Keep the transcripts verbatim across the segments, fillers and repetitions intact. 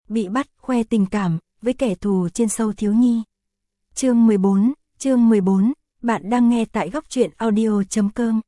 bị bắt khoe tình cảm với kẻ thù trên show thiếu nhi. Chương mười bốn, chương mười bốn, bạn đang nghe tại góc truyện audio chấm com.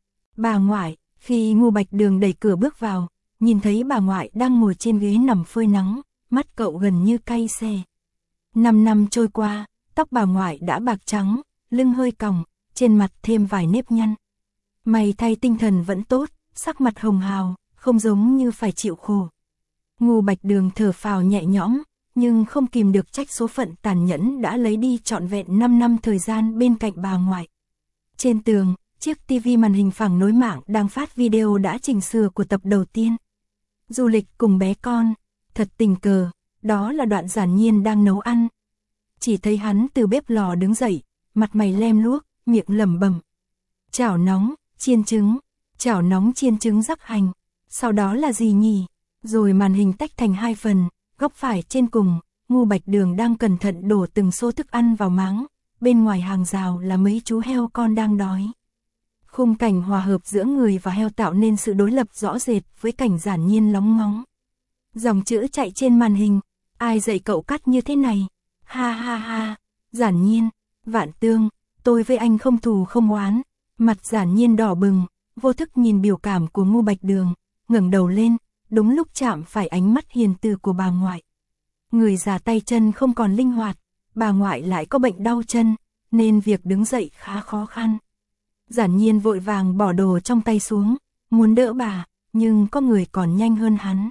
Bà ngoại, khi Ngô Bạch Đường đẩy cửa bước vào, nhìn thấy bà ngoại đang ngồi trên ghế nằm phơi nắng, mắt cậu gần như cay xè. Năm năm trôi qua, tóc bà ngoại đã bạc trắng, lưng hơi còng, trên mặt thêm vài nếp nhăn. May thay tinh thần vẫn tốt, sắc mặt hồng hào, không giống như phải chịu khổ. Ngô Bạch Đường thở phào nhẹ nhõm, nhưng không kìm được trách số phận tàn nhẫn đã lấy đi trọn vẹn năm năm thời gian bên cạnh bà ngoại. Trên tường, chiếc tivi màn hình phẳng nối mạng đang phát video đã chỉnh sửa của tập đầu tiên. Du Lịch cùng bé con, thật tình cờ, đó là đoạn Giản Nhiên đang nấu ăn. Chỉ thấy hắn từ bếp lò đứng dậy, mặt mày lem luốc, miệng lẩm bẩm. Chảo nóng, chiên trứng, chảo nóng chiên trứng rắc hành, sau đó là gì nhỉ? Rồi màn hình tách thành hai phần, góc phải trên cùng, Ngô Bạch Đường đang cẩn thận đổ từng xô thức ăn vào máng, bên ngoài hàng rào là mấy chú heo con đang đói. Khung cảnh hòa hợp giữa người và heo tạo nên sự đối lập rõ rệt với cảnh Giản Nhiên lóng ngóng. Dòng chữ chạy trên màn hình, ai dạy cậu cắt như thế này? Ha ha ha, Giản Nhiên, Vạn Tương, tôi với anh không thù không oán. Mặt Giản Nhiên đỏ bừng, vô thức nhìn biểu cảm của Ngô Bạch Đường, ngẩng đầu lên, đúng lúc chạm phải ánh mắt hiền từ của bà ngoại. Người già tay chân không còn linh hoạt, bà ngoại lại có bệnh đau chân, nên việc đứng dậy khá khó khăn. Giản Nhiên vội vàng bỏ đồ trong tay xuống, muốn đỡ bà, nhưng có người còn nhanh hơn hắn.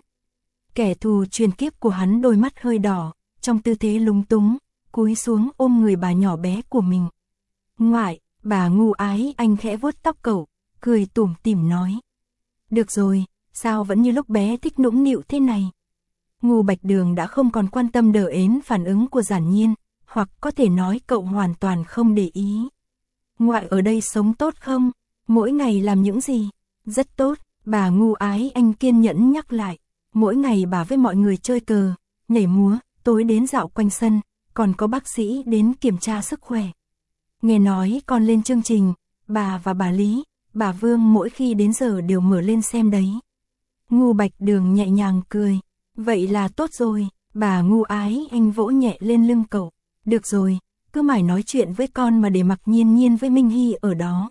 Kẻ thù truyền kiếp của hắn đôi mắt hơi đỏ, trong tư thế lúng túng, cúi xuống ôm người bà nhỏ bé của mình. Ngoại, bà Ngô Ái Anh khẽ vuốt tóc cậu, cười tủm tỉm nói. Được rồi, sao vẫn như lúc bé thích nũng nịu thế này? Ngô Bạch Đường đã không còn quan tâm đờ ến phản ứng của Giản Nhiên, hoặc có thể nói cậu hoàn toàn không để ý. Ngoại ở đây sống tốt không? Mỗi ngày làm những gì? Rất tốt, bà Ngô Ái Anh kiên nhẫn nhắc lại. Mỗi ngày bà với mọi người chơi cờ, nhảy múa, tối đến dạo quanh sân, còn có bác sĩ đến kiểm tra sức khỏe. Nghe nói con lên chương trình, bà và bà Lý, bà Vương mỗi khi đến giờ đều mở lên xem đấy. Ngô Bạch Đường nhẹ nhàng cười. Vậy là tốt rồi, bà Ngô Ái Anh vỗ nhẹ lên lưng cậu. Được rồi, cứ mải nói chuyện với con mà để mặc Nhiên Nhiên với Minh Hy ở đó.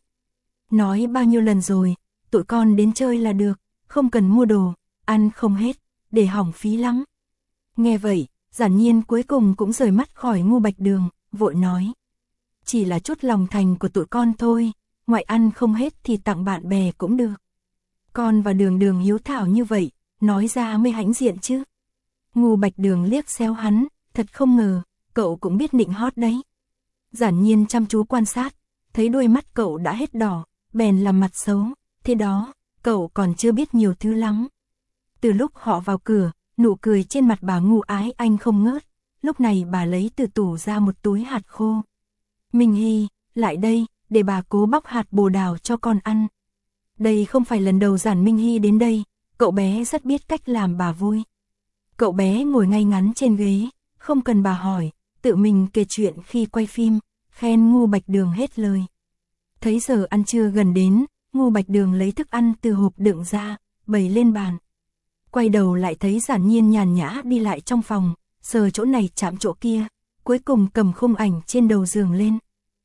Nói bao nhiêu lần rồi, tụi con đến chơi là được, không cần mua đồ, ăn không hết, để hỏng phí lắm. Nghe vậy, Giản Nhiên cuối cùng cũng rời mắt khỏi Ngô Bạch Đường, vội nói. Chỉ là chút lòng thành của tụi con thôi, ngoại ăn không hết thì tặng bạn bè cũng được. Con và Đường Đường hiếu thảo như vậy, nói ra mới hãnh diện chứ. Ngô Bạch Đường liếc xéo hắn, thật không ngờ, cậu cũng biết nịnh hót đấy. Giản Nhiên chăm chú quan sát, thấy đôi mắt cậu đã hết đỏ, bèn làm mặt xấu, thế đó, cậu còn chưa biết nhiều thứ lắm. Từ lúc họ vào cửa, nụ cười trên mặt bà Ngô Ái Anh không ngớt, lúc này bà lấy từ tủ ra một túi hạt khô. Minh Hy, lại đây, để bà cố bóc hạt bồ đào cho con ăn. Đây không phải lần đầu Giản Minh Hy đến đây, cậu bé rất biết cách làm bà vui. Cậu bé ngồi ngay ngắn trên ghế, không cần bà hỏi, tự mình kể chuyện khi quay phim, khen Ngô Bạch Đường hết lời. Thấy giờ ăn trưa gần đến, Ngô Bạch Đường lấy thức ăn từ hộp đựng ra, bày lên bàn. Quay đầu lại thấy Giản Nhiên nhàn nhã đi lại trong phòng, sờ chỗ này chạm chỗ kia, cuối cùng cầm khung ảnh trên đầu giường lên.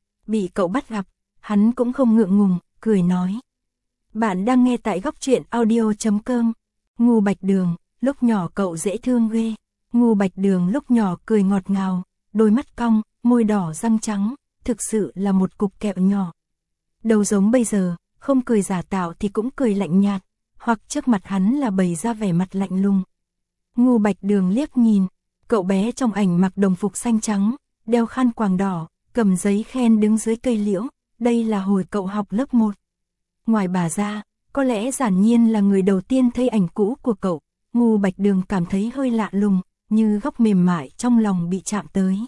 Bị cậu bắt gặp, hắn cũng không ngượng ngùng, cười nói. Bạn đang nghe tại góc truyện audio chấm com. Ngô Bạch Đường, lúc nhỏ cậu dễ thương ghê. Ngô Bạch Đường lúc nhỏ cười ngọt ngào, đôi mắt cong, môi đỏ răng trắng, thực sự là một cục kẹo nhỏ. Đâu giống bây giờ, không cười giả tạo thì cũng cười lạnh nhạt, hoặc trước mặt hắn là bày ra vẻ mặt lạnh lùng. Ngô Bạch Đường liếc nhìn, cậu bé trong ảnh mặc đồng phục xanh trắng, đeo khăn quàng đỏ, cầm giấy khen đứng dưới cây liễu, đây là hồi cậu học lớp một. Ngoài bà ra, có lẽ Giản Nhiên là người đầu tiên thấy ảnh cũ của cậu, Ngô Bạch Đường cảm thấy hơi lạ lùng, như góc mềm mại trong lòng bị chạm tới.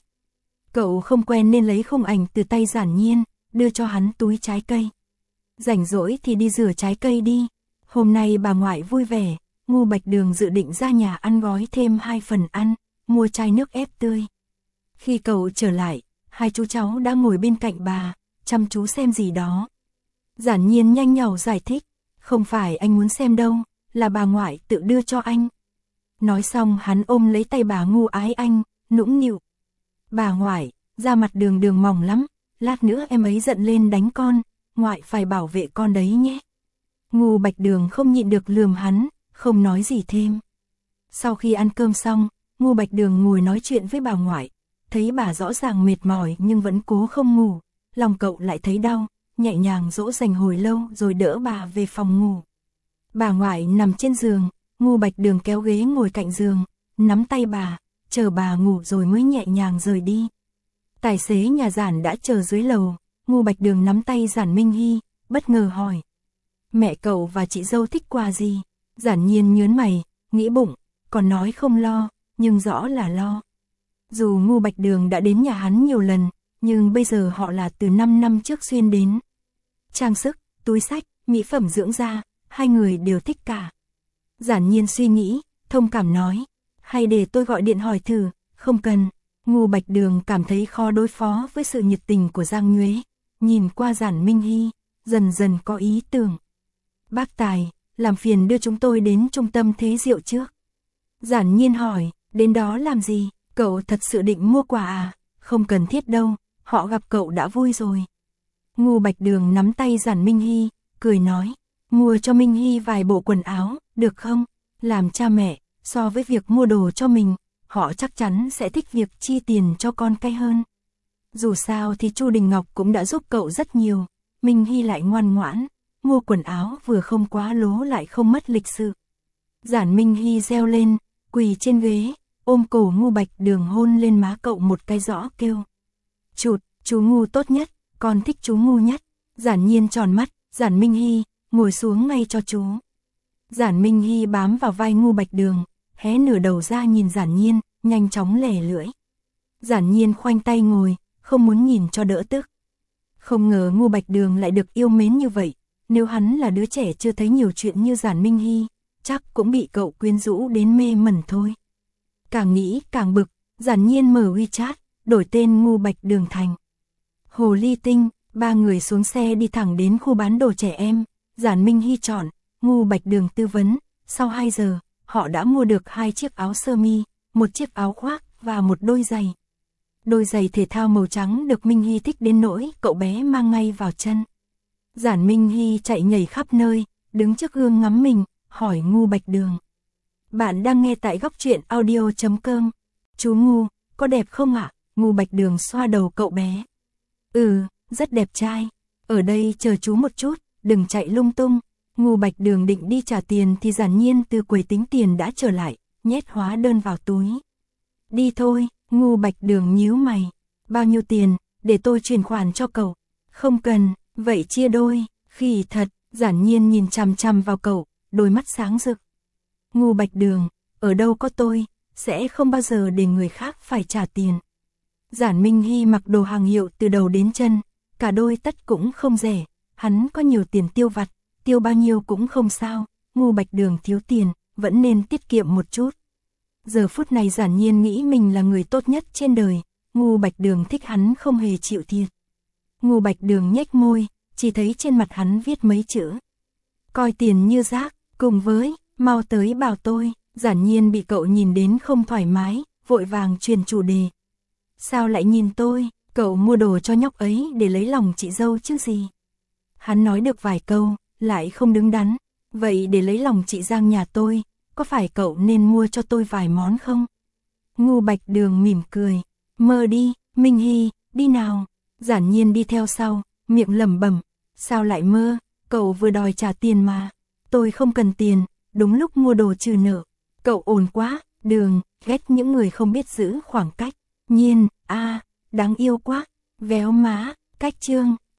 Cậu không quen nên lấy khung ảnh từ tay Giản Nhiên, đưa cho hắn túi trái cây. Rảnh rỗi thì đi rửa trái cây đi. Hôm nay bà ngoại vui vẻ, Ngô Bạch Đường dự định ra nhà ăn gói thêm hai phần ăn, mua chai nước ép tươi. Khi cậu trở lại, hai chú cháu đã ngồi bên cạnh bà, chăm chú xem gì đó. Giản Nhiên nhanh nhảu giải thích, không phải anh muốn xem đâu, là bà ngoại tự đưa cho anh. Nói xong hắn ôm lấy tay bà Ngu Ái Anh, nũng nịu. Bà ngoại, da mặt Đường Đường mỏng lắm, lát nữa em ấy giận lên đánh con, ngoại phải bảo vệ con đấy nhé. Ngu Bạch Đường không nhịn được lườm hắn, không nói gì thêm. Sau khi ăn cơm xong, Ngu Bạch Đường ngồi nói chuyện với bà ngoại, thấy bà rõ ràng mệt mỏi nhưng vẫn cố không ngủ, lòng cậu lại thấy đau, nhẹ nhàng dỗ dành hồi lâu rồi đỡ bà về phòng ngủ. Bà ngoại nằm trên giường, Ngu Bạch Đường kéo ghế ngồi cạnh giường, nắm tay bà, chờ bà ngủ rồi mới nhẹ nhàng rời đi. Tài xế nhà Giản đã chờ dưới lầu, Ngu Bạch Đường nắm tay Giản Minh Hy, bất ngờ hỏi. Mẹ cậu và chị dâu thích quà gì? Giản Nhiên nhớn mày, nghĩ bụng, còn nói không lo, nhưng rõ là lo. Dù Ngu Bạch Đường đã đến nhà hắn nhiều lần, nhưng bây giờ họ là từ năm năm trước xuyên đến. Trang sức, túi xách, mỹ phẩm dưỡng da, hai người đều thích cả. Giản Nhiên suy nghĩ, thông cảm nói, hay để tôi gọi điện hỏi thử, không cần. Ngu Bạch Đường cảm thấy khó đối phó với sự nhiệt tình của Giang Nhuế, nhìn qua Giản Minh Hy, dần dần có ý tưởng. Bác Tài, làm phiền đưa chúng tôi đến trung tâm Thế Diệu trước. Giản Nhiên hỏi, đến đó làm gì, cậu thật sự định mua quà à? Không cần thiết đâu, họ gặp cậu đã vui rồi. Ngu Bạch Đường nắm tay Giản Minh Hy, cười nói, mua cho Minh Hy vài bộ quần áo, được không? Làm cha mẹ, so với việc mua đồ cho mình, họ chắc chắn sẽ thích việc chi tiền cho con cái hơn. Dù sao thì Chu Đình Ngọc cũng đã giúp cậu rất nhiều, Minh Hy lại ngoan ngoãn, mua quần áo vừa không quá lố lại không mất lịch sự. Giản Minh Hy reo lên, quỳ trên ghế, ôm cổ Ngu Bạch Đường hôn lên má cậu một cái rõ kêu. Chụt, chú Ngu tốt nhất, con thích chú Ngu nhất. Giản Nhiên tròn mắt, Giản Minh Hy, ngồi xuống ngay cho chú. Giản Minh Hy bám vào vai Ngu Bạch Đường, hé nửa đầu ra nhìn Giản Nhiên, nhanh chóng lẻ lưỡi. Giản Nhiên khoanh tay ngồi, không muốn nhìn cho đỡ tức. Không ngờ Ngu Bạch Đường lại được yêu mến như vậy, nếu hắn là đứa trẻ chưa thấy nhiều chuyện như Giản Minh Hy, chắc cũng bị cậu quyến rũ đến mê mẩn thôi. Càng nghĩ càng bực, Giản Nhiên mở WeChat, đổi tên Ngu Bạch Đường thành Hồ Ly Tinh. Ba người xuống xe đi thẳng đến khu bán đồ trẻ em, Giản Minh Hy chọn, Ngu Bạch Đường tư vấn. Sau hai giờ, họ đã mua được hai chiếc áo sơ mi, một chiếc áo khoác và một đôi giày. Đôi giày thể thao màu trắng được Minh Hy thích đến nỗi cậu bé mang ngay vào chân. Giản Minh Hy chạy nhảy khắp nơi, đứng trước gương ngắm mình, hỏi Ngu Bạch Đường. Bạn đang nghe tại góc truyện audio chấm com. Chú Ngu, có đẹp không ạ? Ngu Bạch Đường xoa đầu cậu bé. Ừ, rất đẹp trai. Ở đây chờ chú một chút, đừng chạy lung tung. Ngu Bạch Đường định đi trả tiền thì Giản Nhiên từ quầy tính tiền đã trở lại, nhét hóa đơn vào túi. Đi thôi, Ngu Bạch Đường nhíu mày. Bao nhiêu tiền, để tôi chuyển khoản cho cậu. Không cần, vậy chia đôi. Khỉ thật, Giản Nhiên nhìn chằm chằm vào cậu, đôi mắt sáng rực. Ngu Bạch Đường, ở đâu có tôi, sẽ không bao giờ để người khác phải trả tiền. Giản Minh Hy mặc đồ hàng hiệu từ đầu đến chân, cả đôi tất cũng không rẻ, hắn có nhiều tiền tiêu vặt, tiêu bao nhiêu cũng không sao, Ngu Bạch Đường thiếu tiền, vẫn nên tiết kiệm một chút. Giờ phút này Giản Nhiên nghĩ mình là người tốt nhất trên đời, Ngu Bạch Đường thích hắn không hề chịu thiệt. Ngu Bạch Đường nhếch môi, chỉ thấy trên mặt hắn viết mấy chữ. Coi tiền như rác, cùng với, mau tới bảo tôi. Giản Nhiên bị cậu nhìn đến không thoải mái, vội vàng truyền chủ đề. Sao lại nhìn tôi, cậu mua đồ cho nhóc ấy để lấy lòng chị dâu chứ gì. Hắn nói được vài câu, lại không đứng đắn. Vậy để lấy lòng chị Giang nhà tôi, có phải cậu nên mua cho tôi vài món không? Ngu Bạch Đường mỉm cười. Mơ đi, Minh Hy, đi nào. Giản Nhiên đi theo sau, miệng lẩm bẩm. Sao lại mơ, cậu vừa đòi trả tiền mà. Tôi không cần tiền, đúng lúc mua đồ trừ nợ. Cậu ổn quá, Đường, ghét những người không biết giữ khoảng cách. Nhiên, a, à, đáng yêu quá. Véo má, cách chương.